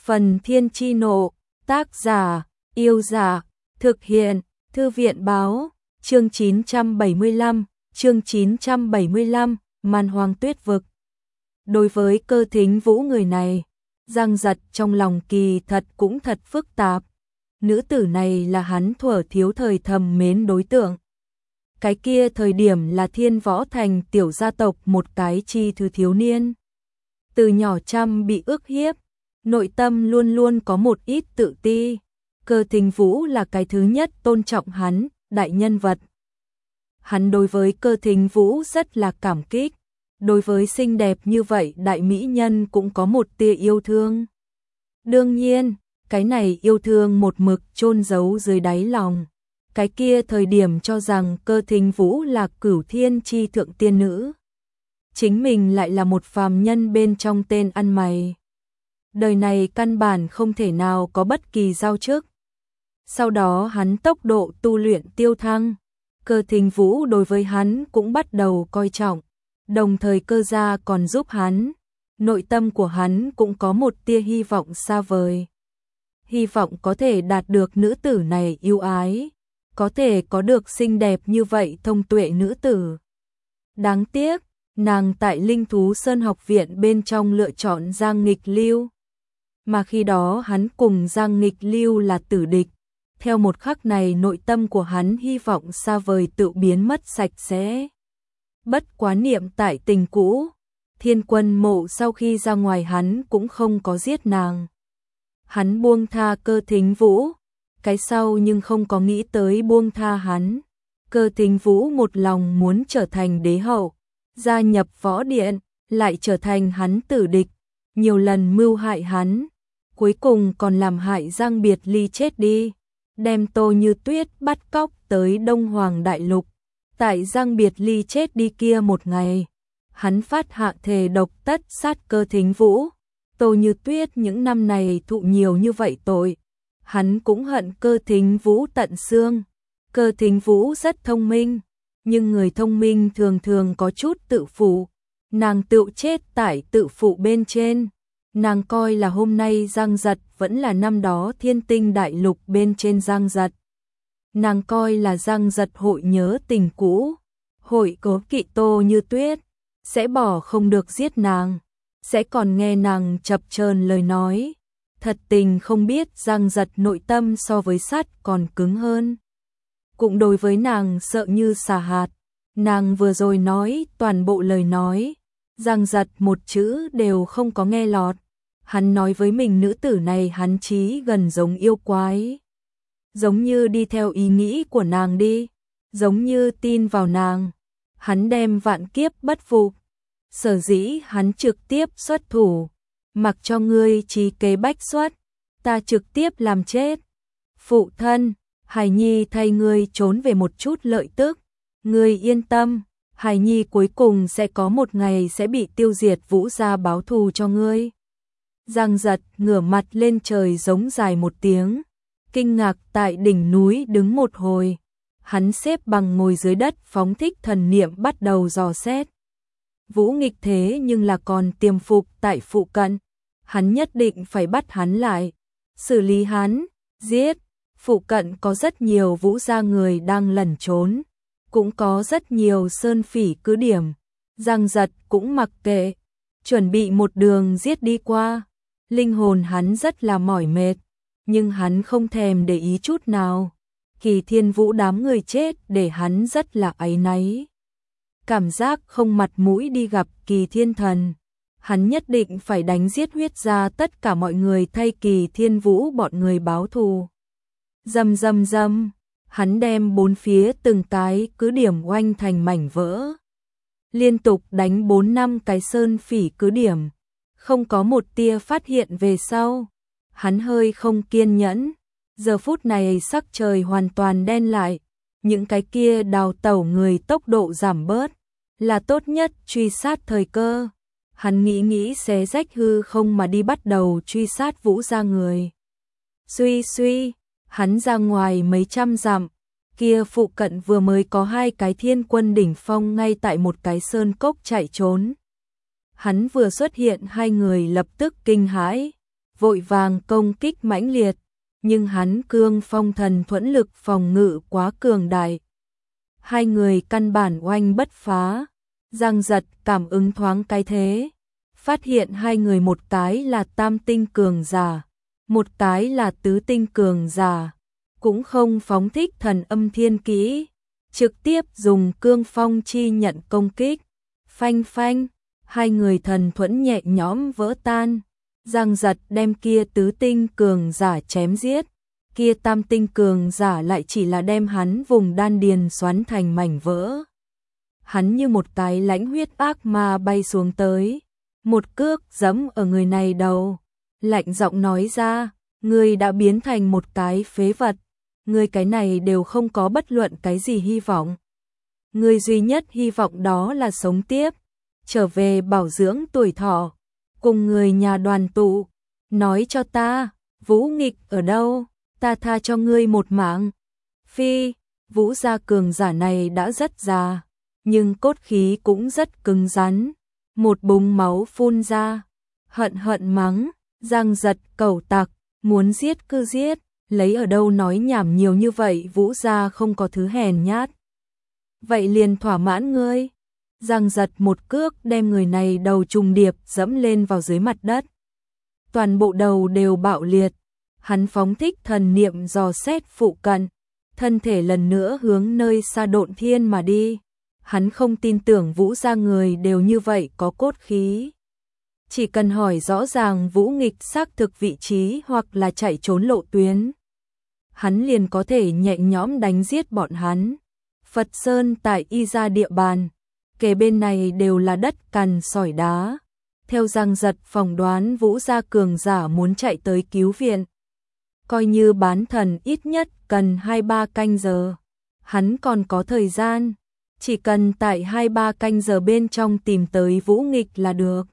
Phần Thiên Chi Nộ, tác giả, Yêu Giả, thực hiện, Thư viện Báo, chương 975, Man Hoang Tuyết Vực. Đối với Cơ Thính Vũ người này, Giang Giật trong lòng kỳ thật cũng thật phức tạp. Nữ tử này là hắn thuở thiếu thời thầm mến đối tượng. Cái kia thời điểm là Thiên Võ Thành tiểu gia tộc một cái chi thư thiếu niên. Từ nhỏ chăm bị ức hiếp, nội tâm luôn luôn có một ít tự ti. Cơ Thính Vũ là cái thứ nhất tôn trọng hắn, đại nhân vật. Hắn đối với Cơ Thính Vũ rất là cảm kích. Đối với xinh đẹp như vậy đại mỹ nhân cũng có một tia yêu thương. Đương nhiên, cái này yêu thương một mực chôn giấu dưới đáy lòng. Cái kia thời điểm cho rằng Cơ Thính Vũ là cửu thiên chi thượng tiên nữ. Chính mình lại là một phàm nhân bên trong tên ăn mày. Đời này căn bản không thể nào có bất kỳ giao chức. Sau đó hắn tốc độ tu luyện tiêu thăng. Cơ Thính Vũ đối với hắn cũng bắt đầu coi trọng. Đồng thời Cơ gia còn giúp hắn. Nội tâm của hắn cũng có một tia hy vọng xa vời. Hy vọng có thể đạt được nữ tử này yêu ái. Có thể có được xinh đẹp như vậy thông tuệ nữ tử. Đáng tiếc, nàng tại Linh Thú Sơn học viện bên trong lựa chọn Giang Nghịch Lưu. Mà khi đó hắn cùng Giang Nghịch Lưu là tử địch. Theo một khắc này nội tâm của hắn hy vọng xa vời tự biến mất sạch sẽ. Bất quá niệm tại tình cũ, Thiên Quân Mộ sau khi ra ngoài hắn cũng không có giết nàng. Hắn buông tha Cơ Thính Vũ, cái sau nhưng không có nghĩ tới buông tha hắn. Cơ Thính Vũ một lòng muốn trở thành đế hậu, gia nhập võ điện, lại trở thành hắn tử địch, nhiều lần mưu hại hắn, cuối cùng còn làm hại Giang Biệt Ly chết đi, đem Tô Như Tuyết bắt cóc tới Đông Hoàng Đại Lục. Tại Giang Biệt Ly chết đi kia một ngày, hắn phát hạ thề độc tất sát Cơ Thính Vũ. Tô Như Tuyết những năm này thụ nhiều như vậy tội, hắn cũng hận Cơ Thính Vũ tận xương. Cơ Thính Vũ rất thông minh, nhưng người thông minh thường thường có chút tự phụ. Nàng tự chết tại tự phụ bên trên. Nàng coi là hôm nay Giang Giật vẫn là năm đó Thiên Tinh Đại Lục bên trên Giang Giật. Nàng coi là Giang Giật hội nhớ tình cũ, hội cố kỵ Tô Như Tuyết, sẽ bỏ không được giết nàng, sẽ còn nghe nàng chập chờn lời nói. Thật tình không biết Giang Giật nội tâm so với sắt còn cứng hơn. Cũng đối với nàng sợ như xà hạt. Nàng vừa rồi nói toàn bộ lời nói, Giang Giật một chữ đều không có nghe lọt. Hắn nói với mình nữ tử này hắn chí gần giống yêu quái. Giống như đi theo ý nghĩ của nàng đi, giống như tin vào nàng. Hắn đem vạn kiếp bất phục. Sở dĩ hắn trực tiếp xuất thủ, mặc cho ngươi trí kế bách xuất, ta trực tiếp làm chết. Phụ thân, Hải Nhi thay ngươi trốn về một chút lợi tức. Ngươi yên tâm, Hải Nhi cuối cùng sẽ có một ngày sẽ bị tiêu diệt, Vũ gia báo thù cho ngươi. Giang Giật ngửa mặt lên trời giống dài một tiếng, kinh ngạc tại đỉnh núi đứng một hồi. Hắn xếp bằng ngồi dưới đất phóng thích thần niệm bắt đầu dò xét. Vũ nghịch thế nhưng là còn tiềm phục tại phụ cận. Hắn nhất định phải bắt hắn lại, xử lý hắn, giết. Phụ cận có rất nhiều Vũ gia người đang lẩn trốn, cũng có rất nhiều sơn phỉ cứ điểm. Giang Giật cũng mặc kệ, chuẩn bị một đường giết đi qua. Linh hồn hắn rất là mỏi mệt, nhưng hắn không thèm để ý chút nào. Kỳ Thiên Vũ đám người chết để hắn rất là áy náy. Cảm giác không mặt mũi đi gặp Kỳ Thiên Thần. Hắn nhất định phải đánh giết huyết ra tất cả mọi người thay Kỳ Thiên Vũ bọn người báo thù. Rầm rầm rầm, hắn đem bốn phía từng cái cứ điểm oanh thành mảnh vỡ. Liên tục đánh 4-5 cái sơn phỉ cứ điểm, không có một tia phát hiện về sau. Hắn hơi không kiên nhẫn, giờ phút này sắc trời hoàn toàn đen lại, những cái kia đào tẩu người tốc độ giảm bớt, là tốt nhất truy sát thời cơ. Hắn nghĩ xé rách hư không mà đi bắt đầu truy sát Vũ gia người. Suy, hắn ra ngoài mấy trăm dặm, kia phụ cận vừa mới có 2 cái thiên quân đỉnh phong ngay tại một cái sơn cốc chạy trốn. Hắn vừa xuất hiện 2 người lập tức kinh hãi, vội vàng công kích mãnh liệt, nhưng hắn cương phong thần thuẫn lực phòng ngự quá cường đại. Hai người căn bản oanh bất phá. Giang Giật cảm ứng thoáng cái thế, phát hiện hai người một cái là tam tinh cường giả, một cái là tứ tinh cường giả, cũng không phóng thích thần âm thiên kỹ, trực tiếp dùng cương phong chi nhận công kích. Phanh phanh, hai người thần thuẫn nhẹ nhõm vỡ tan. Giang Giật đem kia tứ tinh cường giả chém giết, kia tam tinh cường giả lại chỉ là đem hắn vùng đan điền xoắn thành mảnh vỡ. Hắn như một cái lãnh huyết ác ma bay xuống tới, một cước giẫm ở người này đầu, lạnh giọng nói ra, ngươi đã biến thành một cái phế vật, ngươi cái này đều không có bất luận cái gì hy vọng. Ngươi duy nhất hy vọng đó là sống tiếp, trở về bảo dưỡng tuổi thọ, cùng người nhà đoàn tụ, nói cho ta, Vũ Nghịch ở đâu, ta tha cho ngươi một mạng. Phi, Vũ gia cường giả này đã rất già, nhưng cốt khí cũng rất cứng rắn, một búng máu phun ra, hận hận mắng, Giang Giật cẩu tặc, muốn giết cứ giết, lấy ở đâu nói nhảm nhiều như vậy, Vũ gia không có thứ hèn nhát. Vậy liền thỏa mãn ngươi. Giang Giật một cước đem người này đầu trùng điệp dẫm lên vào dưới mặt đất. Toàn bộ đầu đều bạo liệt, hắn phóng thích thần niệm dò xét phụ cận, thân thể lần nữa hướng nơi xa Độn Thiên mà đi. Hắn không tin tưởng Vũ gia người đều như vậy có cốt khí. Chỉ cần hỏi rõ ràng Vũ Nghịch xác thực vị trí hoặc là chạy trốn lộ tuyến, hắn liền có thể nhẹ nhõm đánh giết bọn hắn. Phật Sơn tại Y gia địa bàn, kề bên này đều là đất cằn sỏi đá. Theo Giang Giật phỏng đoán, Vũ gia cường giả muốn chạy tới cứu viện, coi như bán thần ít nhất cần 2-3 canh giờ. Hắn còn có thời gian, chỉ cần tại 2-3 canh giờ bên trong tìm tới Vũ Nghịch là được.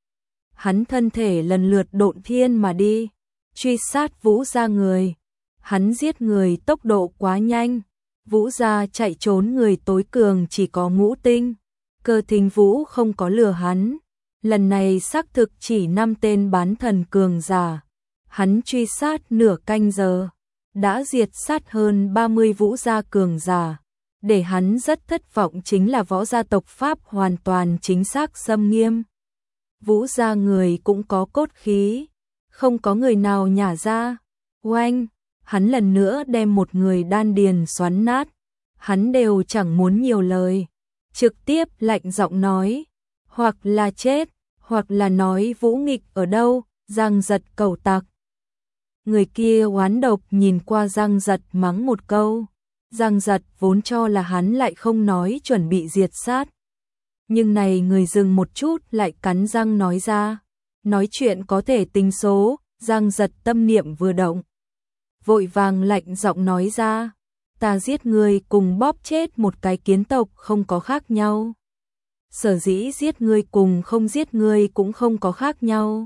Hắn thân thể lần lượt Độn Thiên mà đi, truy sát Vũ gia người. Hắn giết người tốc độ quá nhanh, Vũ gia chạy trốn người tối cường chỉ có ngũ tinh. Cơ Thính Vũ không có lừa hắn, lần này xác thực chỉ 5 tên bán thần cường giả. Hắn truy sát nửa canh giờ, đã diệt sát hơn 30 Vũ gia cường giả. Để hắn rất thất vọng chính là võ gia tộc Pháp hoàn toàn chính xác xâm nghiêm. Vũ gia người cũng có cốt khí, không có người nào nhả ra. Oanh, hắn lần nữa đem một người đan điền xoắn nát. Hắn đều chẳng muốn nhiều lời, trực tiếp lạnh giọng nói, hoặc là chết, hoặc là nói Vũ Nghịch ở đâu. Giang Giật cẩu tặc. Người kia oán độc nhìn qua Giang Giật mắng một câu. Giang Giật vốn cho là hắn lại không nói chuẩn bị diệt sát, nhưng này người dừng một chút lại cắn răng nói ra, nói chuyện có thể tính số. Giang Giật tâm niệm vừa động, vội vàng lạnh giọng nói ra, ta giết ngươi cùng bóp chết một cái kiến tộc không có khác nhau. Sở dĩ giết ngươi cùng không giết ngươi cũng không có khác nhau.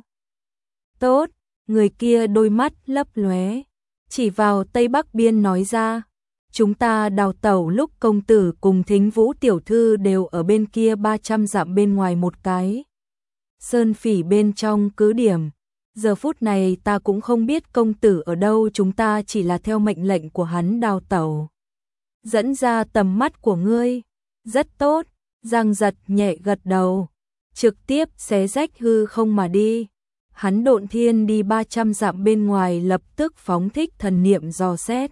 Tốt, người kia đôi mắt lấp lóe, chỉ vào tây bắc biên nói ra, chúng ta đào tẩu lúc công tử cùng Thính Vũ tiểu thư đều ở bên kia 300 dặm bên ngoài một cái sơn phỉ bên trong cứ điểm. Giờ phút này ta cũng không biết công tử ở đâu, chúng ta chỉ là theo mệnh lệnh của hắn đào tẩu. Dẫn ra tầm mắt của ngươi. Rất tốt, Giang Giật nhẹ gật đầu, trực tiếp xé rách hư không mà đi. Hắn Độn Thiên đi 300 dặm bên ngoài, lập tức phóng thích thần niệm dò xét.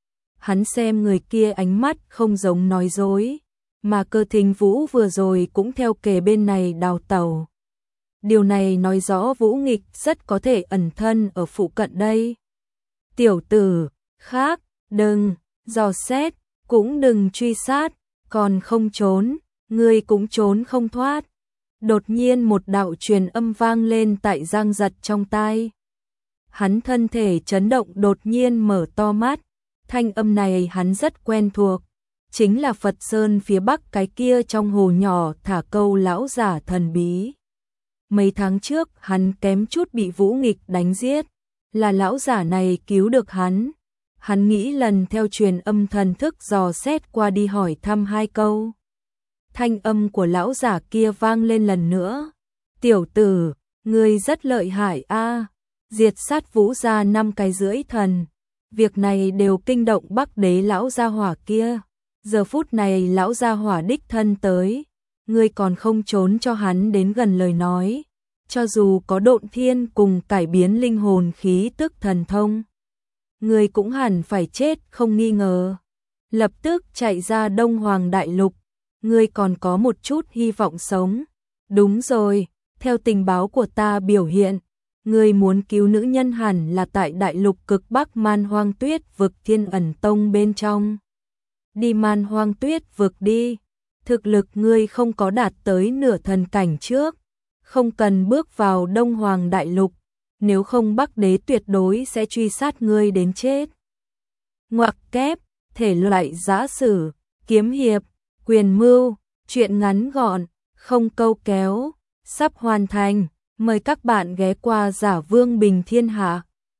Hắn xem người kia ánh mắt không giống nói dối, mà Cơ Thính Vũ vừa rồi cũng theo kề bên này đào tẩu. Điều này nói rõ Vũ Nghịch rất có thể ẩn thân ở phụ cận đây. Tiểu tử, khác, đừng dò xét, cũng đừng truy sát, còn không trốn, ngươi cũng trốn không thoát. Đột nhiên một đạo truyền âm vang lên tại Giang Giật trong tai. Hắn thân thể chấn động, đột nhiên mở to mắt. Thanh âm này hắn rất quen thuộc, chính là Phật Sơn phía bắc cái kia trong hồ nhỏ thả câu lão giả thần bí. Mấy tháng trước hắn kém chút bị Vũ Nghịch đánh giết, là lão giả này cứu được hắn. Hắn nghĩ lần theo truyền âm thần thức dò xét qua đi hỏi thăm 2 câu. Thanh âm của lão giả kia vang lên lần nữa. Tiểu tử, ngươi rất lợi hại a. diệt sát Vũ gia 5 cái rưỡi thần. Việc này đều kinh động Bắc Đế lão gia hỏa kia. Giờ phút này lão gia hỏa đích thân tới, ngươi còn không trốn cho hắn đến gần lời nói. Cho dù có độn thiên cùng cải biến linh hồn khí tức thần thông, ngươi cũng hẳn phải chết không nghi ngờ. Lập tức chạy ra Đông Hoàng Đại Lục, ngươi còn có một chút hy vọng sống. Đúng rồi, theo tình báo của ta biểu hiện, ngươi muốn cứu nữ nhân hẳn là tại Đại Lục cực Bắc Man Hoang Tuyết vực Thiên Ẩn Tông bên trong. Đi Man Hoang Tuyết vực đi, thực lực ngươi không có đạt tới nửa thần cảnh trước, không cần bước vào Đông Hoàng Đại Lục, nếu không Bắc Đế tuyệt đối sẽ truy sát ngươi đến chết. Ngoặc kép, thể loại giã sử, kiếm hiệp, quyền mưu, truyện ngắn gọn, không câu kéo, sắp hoàn thành, mời các bạn ghé qua Giả Vương Bình Thiên Hạ.